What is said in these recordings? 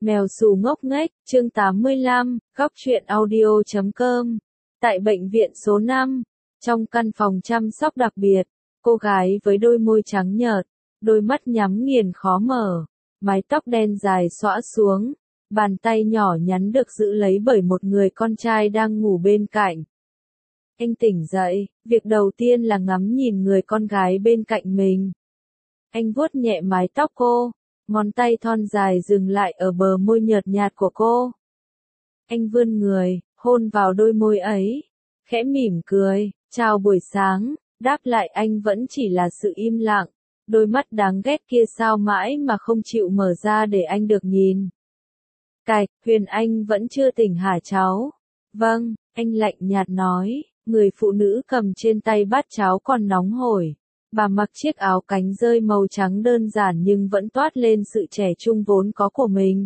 Mèo xù ngốc nghếch, chương 85, góc truyện audio.com. Tại bệnh viện số 5, trong căn phòng chăm sóc đặc biệt, cô gái với đôi môi trắng nhợt, đôi mắt nhắm nghiền khó mở, mái tóc đen dài xõa xuống, bàn tay nhỏ nhắn được giữ lấy bởi một người con trai đang ngủ bên cạnh. Anh tỉnh dậy, việc đầu tiên là ngắm nhìn người con gái bên cạnh mình. Anh vuốt nhẹ mái tóc cô. Ngón tay thon dài dừng lại ở bờ môi nhợt nhạt của cô. Anh vươn người, hôn vào đôi môi ấy, khẽ mỉm cười, chào buổi sáng, đáp lại anh vẫn chỉ là sự im lặng, đôi mắt đáng ghét kia sao mãi mà không chịu mở ra để anh được nhìn. Cạch, Huyền Anh vẫn chưa tỉnh hả cháu? Vâng, anh lạnh nhạt nói, người phụ nữ cầm trên tay bát cháo còn nóng hổi. Bà mặc chiếc áo cánh rơi màu trắng đơn giản nhưng vẫn toát lên sự trẻ trung vốn có của mình.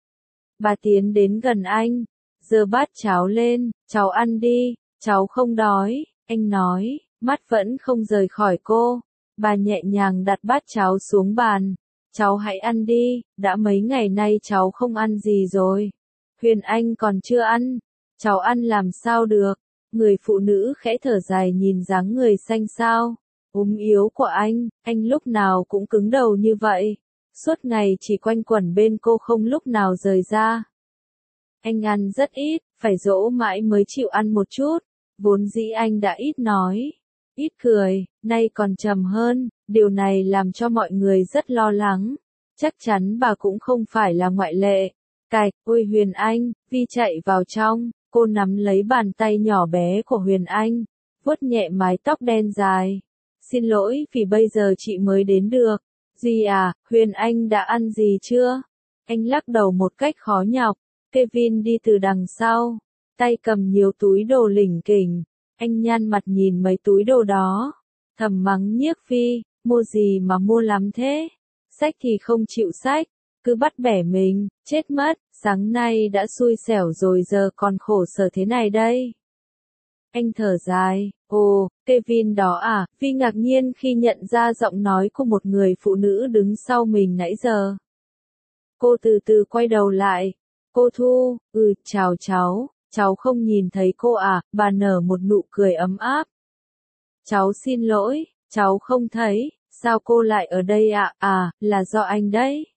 Bà tiến đến gần anh, giơ bát cháo lên, cháu ăn đi, cháu không đói, anh nói, mắt vẫn không rời khỏi cô. Bà nhẹ nhàng đặt bát cháo xuống bàn, cháu hãy ăn đi, đã mấy ngày nay cháu không ăn gì rồi. Huyền Anh còn chưa ăn, cháu ăn làm sao được, người phụ nữ khẽ thở dài nhìn dáng người xanh xao. Yếu của anh lúc nào cũng cứng đầu như vậy, suốt ngày chỉ quanh quẩn bên cô không lúc nào rời ra. Anh ăn rất ít, phải dỗ mãi mới chịu ăn một chút, vốn dĩ anh đã ít nói, ít cười, nay còn trầm hơn, điều này làm cho mọi người rất lo lắng, chắc chắn bà cũng không phải là ngoại lệ. Cạch, ôi Huyền Anh, Vi chạy vào trong, cô nắm lấy bàn tay nhỏ bé của Huyền Anh, vuốt nhẹ mái tóc đen dài. Xin lỗi vì bây giờ chị mới đến được. Duy à, Huyền Anh đã ăn gì chưa? Anh lắc đầu một cách khó nhọc. Kevin đi từ đằng sau, tay cầm nhiều túi đồ lỉnh kỉnh. Anh nhăn mặt nhìn mấy túi đồ đó, thầm mắng Nhiếc Phi, mua gì mà mua lắm thế? Xách thì không chịu xách, cứ bắt bẻ mình, chết mất, sáng nay đã xui xẻo rồi giờ còn khổ sở thế này đây. Anh thở dài, ồ, Kevin đó à, Vi ngạc nhiên khi nhận ra giọng nói của một người phụ nữ đứng sau mình nãy giờ. Cô từ từ quay đầu lại, cô Thu, chào cháu không nhìn thấy cô à, bà nở một nụ cười ấm áp. Cháu xin lỗi, cháu không thấy, sao cô lại ở đây ạ, là do anh đấy.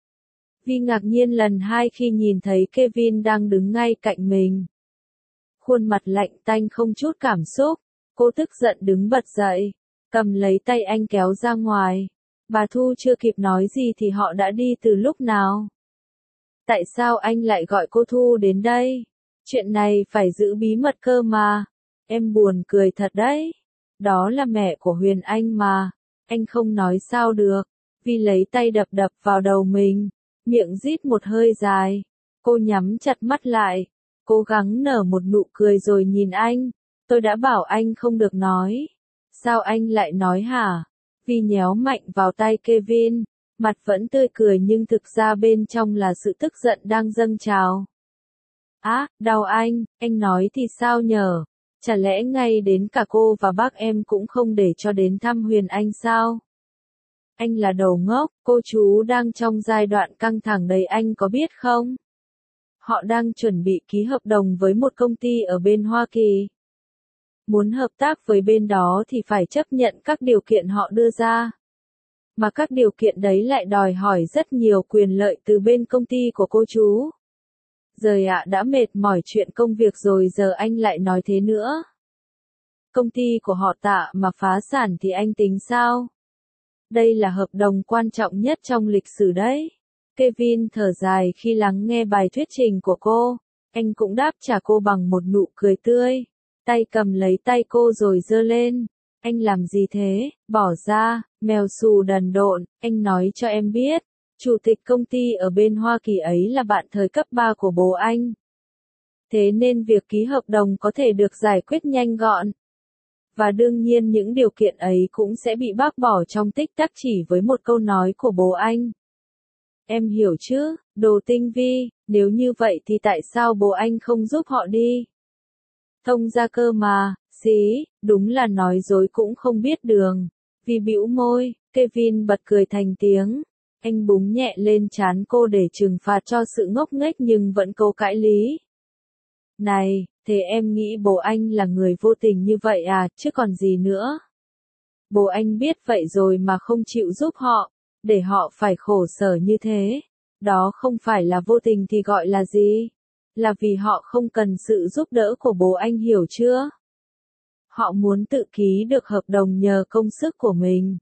Vi ngạc nhiên lần hai khi nhìn thấy Kevin đang đứng ngay cạnh mình. Khuôn mặt lạnh tanh không chút cảm xúc, cô tức giận đứng bật dậy, cầm lấy tay anh kéo ra ngoài. Bà Thu chưa kịp nói gì thì họ đã đi từ lúc nào. Tại sao anh lại gọi cô Thu đến đây? Chuyện này phải giữ bí mật cơ mà. Em buồn cười thật đấy. Đó là mẹ của Huyền Anh mà. Anh không nói sao được. Vi lấy tay đập đập vào đầu mình, miệng rít một hơi dài. Cô nhắm chặt mắt lại, cố gắng nở một nụ cười rồi nhìn anh. Tôi đã bảo anh không được nói. Sao anh lại nói hả? Vi nhéo mạnh vào tay Kevin, mặt vẫn tươi cười nhưng thực ra bên trong là sự tức giận đang dâng trào. Đau anh nói thì sao nhở? Chả lẽ ngay đến cả cô và bác em cũng không để cho đến thăm Huyền Anh sao? Anh là đồ ngốc, cô chú đang trong giai đoạn căng thẳng đấy anh có biết không? Họ đang chuẩn bị ký hợp đồng với một công ty ở bên Hoa Kỳ. Muốn hợp tác với bên đó thì phải chấp nhận các điều kiện họ đưa ra. Mà các điều kiện đấy lại đòi hỏi rất nhiều quyền lợi từ bên công ty của cô chú. Rồi đã mệt mỏi chuyện công việc rồi giờ anh lại nói thế nữa. Công ty của họ Tạ mà phá sản thì anh tính sao? Đây là hợp đồng quan trọng nhất trong lịch sử đấy. Kevin thở dài khi lắng nghe bài thuyết trình của cô. Anh cũng đáp trả cô bằng một nụ cười tươi. Tay cầm lấy tay cô rồi giơ lên. Anh làm gì thế? Bỏ ra, mèo xù đần độn, anh nói cho em biết. Chủ tịch công ty ở bên Hoa Kỳ ấy là bạn thời cấp 3 của bố anh. Thế nên việc ký hợp đồng có thể được giải quyết nhanh gọn. Và đương nhiên những điều kiện ấy cũng sẽ bị bác bỏ trong tích tắc chỉ với một câu nói của bố anh. Em hiểu chứ, đồ tinh vi, nếu như vậy thì tại sao bố anh không giúp họ đi? Thông ra cơ mà, xí, đúng là nói dối cũng không biết đường. Vi bĩu môi, Kevin bật cười thành tiếng. Anh búng nhẹ lên trán cô để trừng phạt cho sự ngốc nghếch nhưng vẫn cố cãi lý. Này, thế em nghĩ bố anh là người vô tình như vậy à, chứ còn gì nữa. Bố anh biết vậy rồi mà không chịu giúp họ, để họ phải khổ sở như thế. Đó không phải là vô tình thì gọi là gì? Là vì họ không cần sự giúp đỡ của bố anh, hiểu chưa? Họ muốn tự ký được hợp đồng nhờ công sức của mình.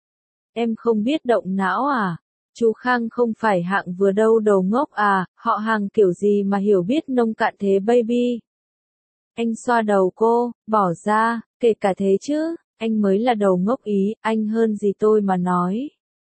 Em không biết động não à? Chú Khang không phải hạng vừa đâu đầu ngốc à, họ hàng kiểu gì mà hiểu biết nông cạn thế baby. Anh xoa đầu cô, bỏ ra, kể cả thế chứ, anh mới là đầu ngốc ý, anh hơn gì tôi mà nói.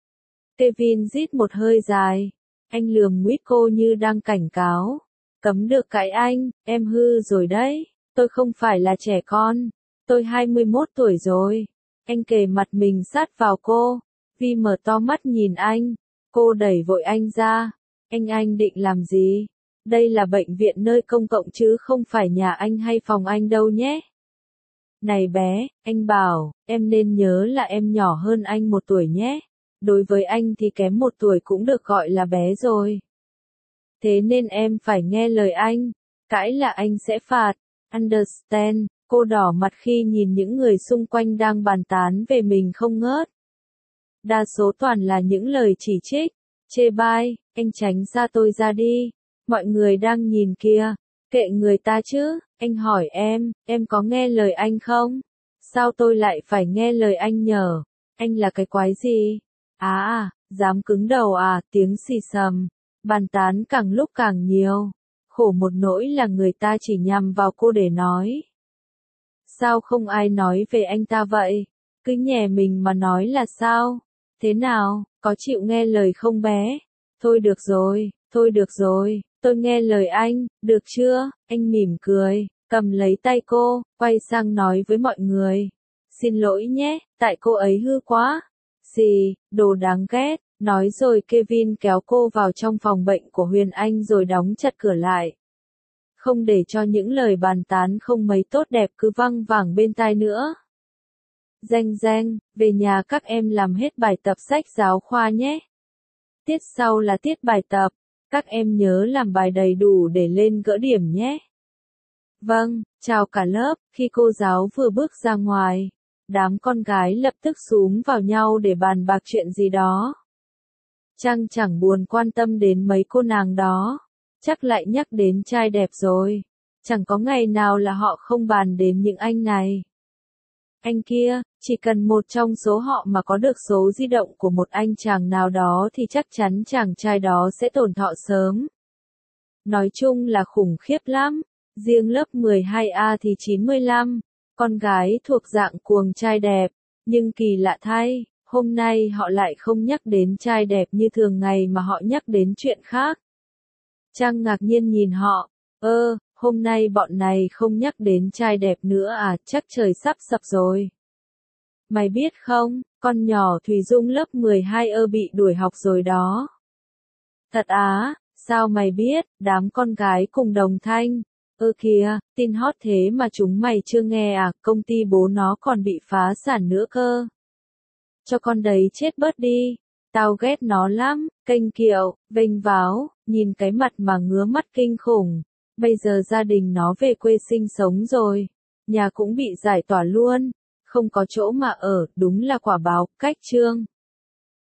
Kevin rít một hơi dài, anh lườm nguyết cô như đang cảnh cáo. Cấm được cãi anh, em hư rồi đấy, tôi không phải là trẻ con, tôi 21 tuổi rồi. Anh kề mặt mình sát vào cô, Vi mở to mắt nhìn anh, cô đẩy vội anh ra. Anh định làm gì? Đây là bệnh viện nơi công cộng chứ không phải nhà anh hay phòng anh đâu nhé. Này bé, anh bảo, em nên nhớ là em nhỏ hơn anh 1 tuổi nhé. Đối với anh thì kém 1 tuổi cũng được gọi là bé rồi. Thế nên em phải nghe lời anh, cãi là anh sẽ phạt. Understand? Cô đỏ mặt khi nhìn những người xung quanh đang bàn tán về mình không ngớt. Đa số toàn là những lời chỉ trích, chê bai, anh tránh xa tôi ra đi. Mọi người đang nhìn kìa, kệ người ta chứ, anh hỏi em có nghe lời anh không? Sao tôi lại phải nghe lời anh nhở? Anh là cái quái gì? Dám cứng đầu à, tiếng xì xầm. Bàn tán càng lúc càng nhiều. Khổ một nỗi là người ta chỉ nhằm vào cô để nói. Sao không ai nói về anh ta vậy? Cứ nhè mình mà nói là sao? Thế nào, có chịu nghe lời không bé? Thôi được rồi, tôi nghe lời anh, được chưa? Anh mỉm cười, cầm lấy tay cô, quay sang nói với mọi người. Xin lỗi nhé, tại cô ấy hư quá. Gì, đồ đáng ghét. Nói rồi Kevin kéo cô vào trong phòng bệnh của Huyền Anh rồi đóng chặt cửa lại. Không để cho những lời bàn tán không mấy tốt đẹp cứ văng vẳng bên tai nữa. Reng, về nhà các em làm hết bài tập sách giáo khoa nhé. Tiết sau là tiết bài tập, các em nhớ làm bài đầy đủ để lên gỡ điểm nhé. Vâng, chào cả lớp, khi cô giáo vừa bước ra ngoài, đám con gái lập tức xúm vào nhau để bàn bạc chuyện gì đó. Trang chẳng buồn quan tâm đến mấy cô nàng đó, chắc lại nhắc đến trai đẹp rồi, chẳng có ngày nào là họ không bàn đến những anh này. Anh kia, chỉ cần một trong số họ mà có được số di động của một anh chàng nào đó thì chắc chắn chàng trai đó sẽ tổn thọ sớm. Nói chung là khủng khiếp lắm, riêng lớp 12A thì 95, con gái thuộc dạng cuồng trai đẹp, nhưng kỳ lạ thay, hôm nay họ lại không nhắc đến trai đẹp như thường ngày mà họ nhắc đến chuyện khác. Trang ngạc nhiên nhìn họ, hôm nay bọn này không nhắc đến trai đẹp nữa à, chắc trời sắp sập rồi. Mày biết không, con nhỏ Thùy Dung lớp 12 bị đuổi học rồi đó. Thật á, sao mày biết, đám con gái cùng đồng thanh. Kìa, tin hot thế mà chúng mày chưa nghe à, công ty bố nó còn bị phá sản nữa cơ. Cho con đấy chết bớt đi, tao ghét nó lắm, kênh kiệu, vênh váo, nhìn cái mặt mà ngứa mắt kinh khủng. Bây giờ gia đình nó về quê sinh sống rồi, nhà cũng bị giải tỏa luôn, không có chỗ mà ở, đúng là quả báo, cách chương.